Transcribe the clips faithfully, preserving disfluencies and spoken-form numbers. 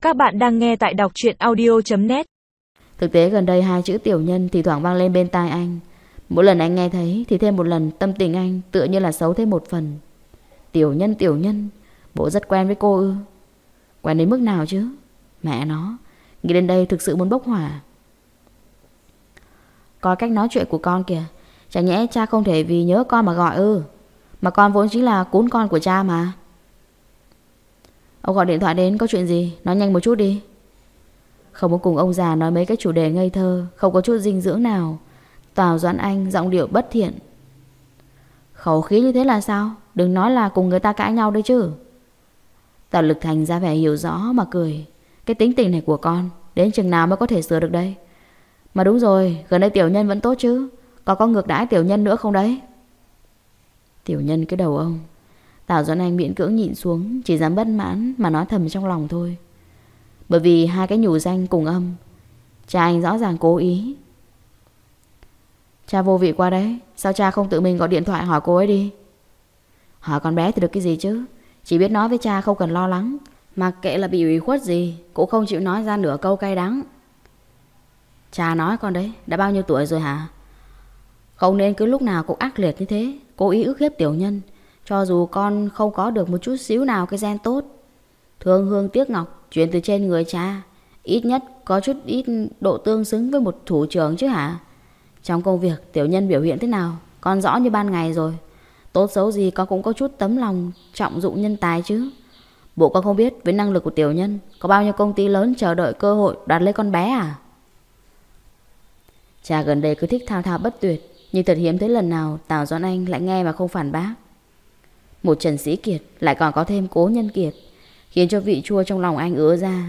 Các bạn đang nghe tại đọc truyện audio chấm net. Thực tế gần đây hai chữ tiểu nhân thì thoảng vang lên bên tai anh. Mỗi lần anh nghe thấy thì thêm một lần tâm tình anh tựa như là xấu thêm một phần. Tiểu nhân tiểu nhân, bộ rất quen với cô ư? Quen đến mức nào chứ? Mẹ nó, nghĩ đến đây thực sự muốn bốc hỏa. Coi cách nói chuyện của con kìa, chẳng nhẽ cha không thể vì nhớ con mà gọi ư? Mà con vốn chính là cún con của cha mà. Ông gọi điện thoại đến có chuyện gì? Nói nhanh một chút đi. Không muốn cùng ông già nói mấy cái chủ đề ngây thơ, không có chút dinh dưỡng nào. Tào Doãn Anh giọng điệu bất thiện. Khẩu khí như thế là sao? Đừng nói là cùng người ta cãi nhau đấy chứ. Tào Lực Thành ra vẻ hiểu rõ mà cười. Cái tính tình này của con đến chừng nào mới có thể sửa được đây? Mà đúng rồi, gần đây tiểu nhân vẫn tốt chứ? Có có ngược đãi tiểu nhân nữa không đấy? Tiểu nhân cái đầu ông. Tào Doãn Anh miễn cưỡng nhịn xuống, chỉ dám bất mãn mà nói thầm trong lòng thôi. Bởi vì hai cái nhủ danh cùng âm, cha anh rõ ràng cố ý. Cha vô vị qua đấy, sao cha không tự mình gọi điện thoại hỏi cô ấy đi? Hỏi con bé thì được cái gì chứ? Chỉ biết nói với cha không cần lo lắng, mặc kệ là bị ủy khuất gì cũng không chịu nói ra nửa câu cay đắng. Cha nói con đấy, đã bao nhiêu tuổi rồi hả? Không nên cứ lúc nào cũng ác liệt như thế, cố ý ức hiếp tiểu nhân. Cho dù con không có được một chút xíu nào cái gen tốt, thương hương tiếc ngọc chuyển từ trên người cha, ít nhất có chút ít độ tương xứng với một thủ trưởng chứ hả? Trong công việc tiểu nhân biểu hiện thế nào con rõ như ban ngày rồi. Tốt xấu gì con cũng có chút tấm lòng trọng dụng nhân tài chứ. Bộ con không biết với năng lực của tiểu nhân có bao nhiêu công ty lớn chờ đợi cơ hội đoạt lấy con bé à? Cha gần đây cứ thích thao thao bất tuyệt, nhưng thật hiếm thấy lần nào Tào Doãn Anh lại nghe mà không phản bác. Một Trần Sĩ Kiệt lại còn có thêm Cố Nhân Kiệt, khiến cho vị chua trong lòng anh ứa ra.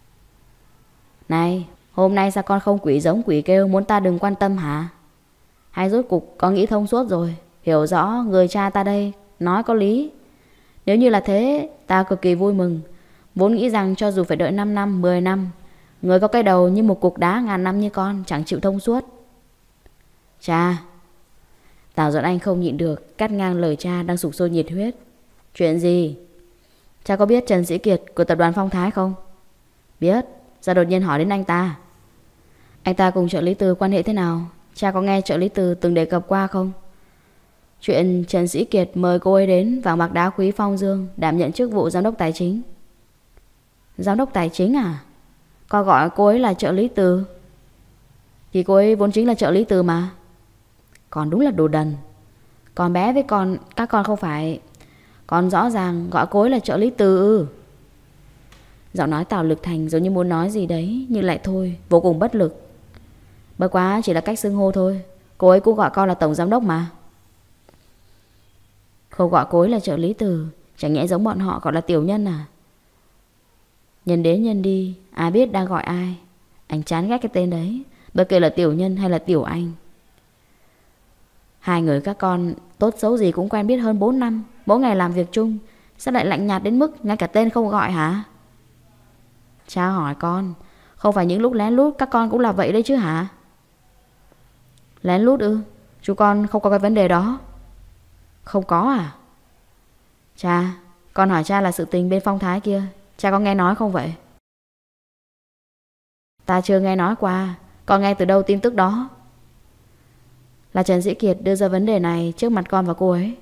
Này, hôm nay sao con không quỷ giống quỷ kêu muốn ta đừng quan tâm hả? Hay rốt cục con nghĩ thông suốt rồi, hiểu rõ người cha ta đây nói có lý? Nếu như là thế, ta cực kỳ vui mừng. Vốn nghĩ rằng cho dù phải đợi năm năm, mười năm, người có cái đầu như một cục đá ngàn năm như con chẳng chịu thông suốt. Cha! Tào Doãn Anh không nhịn được cắt ngang lời cha đang sục sôi nhiệt huyết. Chuyện gì? Cha có biết Trần Sĩ Kiệt của tập đoàn Phong Thái không? Biết. Sao đột nhiên hỏi đến anh ta? Anh ta cùng trợ lý Từ quan hệ thế nào? Cha có nghe trợ lý Từ từng đề cập qua không? Chuyện Trần Sĩ Kiệt mời cô ấy đến vàng bạc đá quý Phong Dương đảm nhận chức vụ giám đốc tài chính. Giám đốc tài chính à? Con gọi cô ấy là trợ lý Từ. Thì cô ấy vốn chính là trợ lý Từ mà. Con đúng là đồ đần. Con bé với con, các con không phải. Con rõ ràng gọi cô ấy là trợ lý Từ ư? Giọng nói Tào Lực Thành giống như muốn nói gì đấy, nhưng lại thôi, vô cùng bất lực. Bất quá chỉ là cách xưng hô thôi. Cô ấy cũng gọi con là tổng giám đốc mà. Không gọi cô ấy là trợ lý Từ, chẳng nhẽ giống bọn họ gọi là tiểu nhân à? Nhân đến nhân đi, ai biết đang gọi ai. Anh chán ghét cái tên đấy, bất kể là tiểu nhân hay là tiểu anh. Hai người các con tốt xấu gì cũng quen biết hơn bốn năm, mỗi ngày làm việc chung, sao lại lạnh nhạt đến mức ngay cả tên không gọi hả? Cha hỏi con, không phải những lúc lén lút các con cũng là vậy đấy chứ hả? Lén lút ư? Chú con không có cái vấn đề đó. Không có à? Cha, con hỏi cha là sự tình bên Phong Thái kia, cha có nghe nói không vậy? Ta chưa nghe nói qua. Con nghe từ đâu tin tức đó? Là Trần Sĩ Kiệt đưa ra vấn đề này trước mặt con và cô ấy.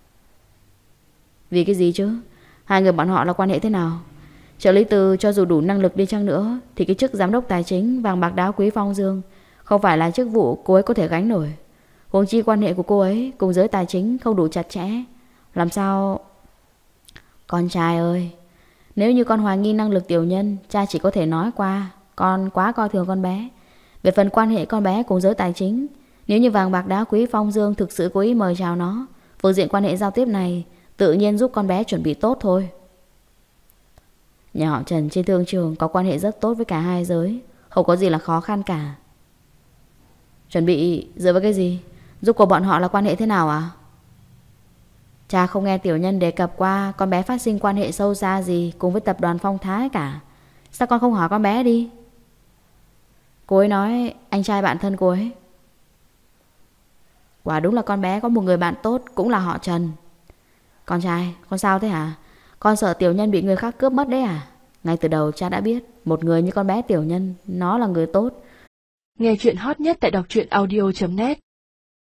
Vì cái gì chứ? Hai người bọn họ là quan hệ thế nào? Trợ lý Từ cho dù đủ năng lực đi chăng nữa thì cái chức giám đốc tài chính vàng bạc đá quý Phong Dương không phải là chức vụ cô ấy có thể gánh nổi. Huống chi quan hệ của cô ấy cùng giới tài chính không đủ chặt chẽ. Làm sao... Con trai ơi, nếu như con hoài nghi năng lực tiểu nhân, cha chỉ có thể nói qua con quá coi thường con bé. Về phần quan hệ con bé cùng giới tài chính, nếu như vàng bạc đá quý Phong Dương thực sự cố ý mời chào nó, phương diện quan hệ giao tiếp này tự nhiên giúp con bé chuẩn bị tốt thôi. Nhà họ Trần trên thương trường có quan hệ rất tốt với cả hai giới, không có gì là khó khăn cả. Chuẩn bị dựa vào cái gì? Giúp của bọn họ là quan hệ thế nào à? Cha không nghe tiểu nhân đề cập qua con bé phát sinh quan hệ sâu xa gì cùng với tập đoàn Phong Thái cả. Sao con không hỏi con bé đi? Cô ấy nói anh trai bạn thân cô ấy. Quả đúng là con bé có một người bạn tốt cũng là họ Trần. Con trai, con sao thế hả? Con sợ tiểu nhân bị người khác cướp mất đấy à? Ngay từ đầu cha đã biết, một người như con bé Tiểu Nhân, nó là người tốt. Nghe chuyện hot nhất tại đọc truyện audio chấm net.